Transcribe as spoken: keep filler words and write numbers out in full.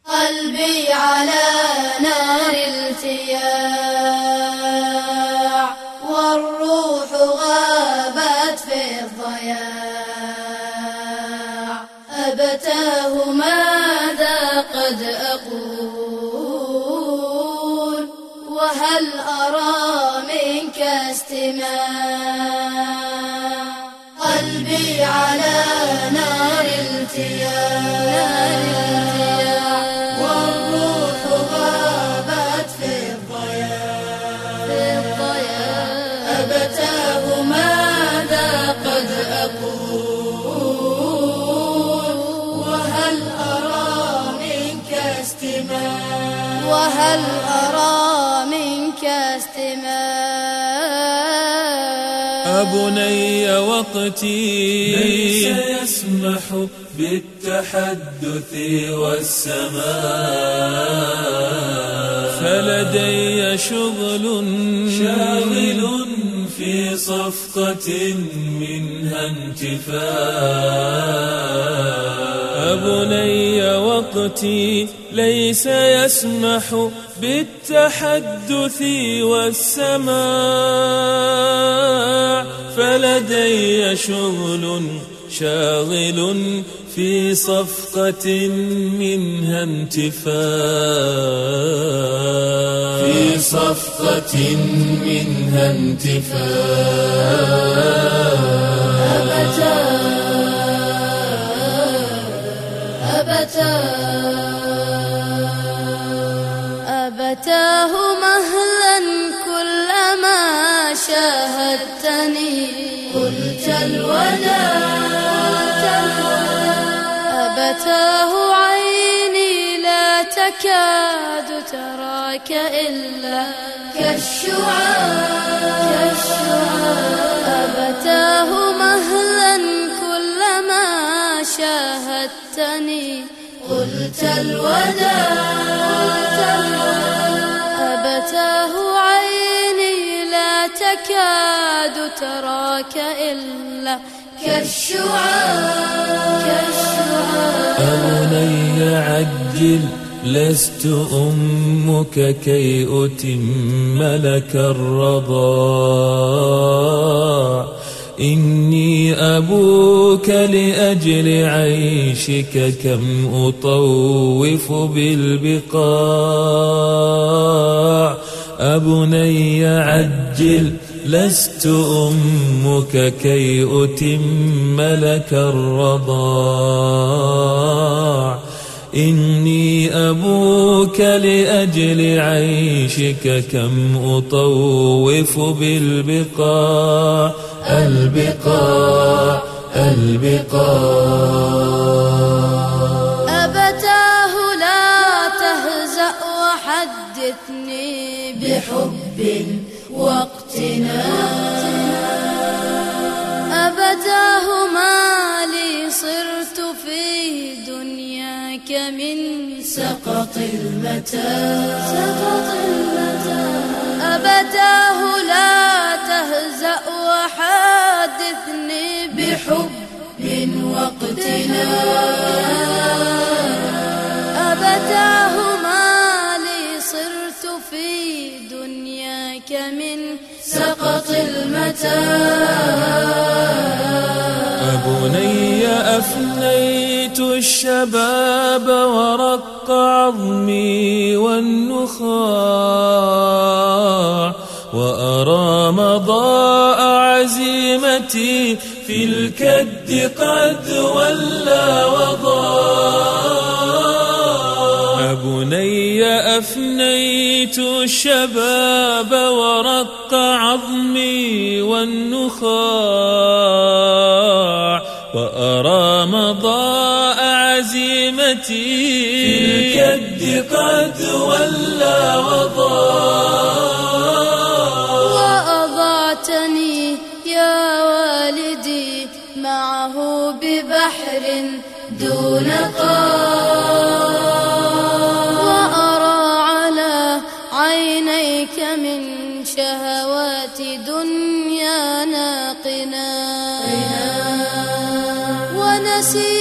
قلبي على نار التياع والروح غابت في الضياع أبتاه ماذا قد أقول وهل أرى منك استماع قلبي على نار التياع والروح غابت في الضياع أبتاه ماذا قد أقول وهل أرى منك استماع وهل أرى منك استماع بني وقتي ليس يسمح بالتحدث والسماع فلدي شغل شاغل في صفقة منها انتفاع بني وقتي ليس يسمح بالتحدث والسماع فلدي شغل شاغل في صفقة منها انتفاع في صفقة منها انتفاع أبتاه مهلا كلما شاهدتني قلت الوداع أبتاه عيني لا تكاد تراك إلا كالشعاع أبتاه مهلا كلما شاهدتني قلت الوداع أبتاه عيني لا تكاد تراك إلا كالشعاع أبني عجل لست أمك كي أتم لك الرضاع إني أبوك لأجل عيشك كم أطوف بالبقاع أبني عجل لست أمك كي أتم لك الرضاع إني أبوك لأجل عيشك كم أطوف بالبقاع البقاع البقاع أبتاه لا تهزأ وحدثني بحب واقتناع أبتاه ما لي صرت في دنياك من سقط المتاع أبتاه لا تهزأ وحادثني بحب واقتناع أبتاه ما لي صرت في دنياك من سقط المتاع بني أفنيت الشباب ورق عظمي والنخاع وأرى مضاء عزيمتي في الكد قد ولى وضاع بني أفنيت الشباب ورق عظمي والنخاع وأرى مضاء عزيمتي في الكد قد ولى وضاع وأضعتني يا والدي معه ببحر دون قاع وأرى على عينيك من شهوات دنيانا قنا ونسي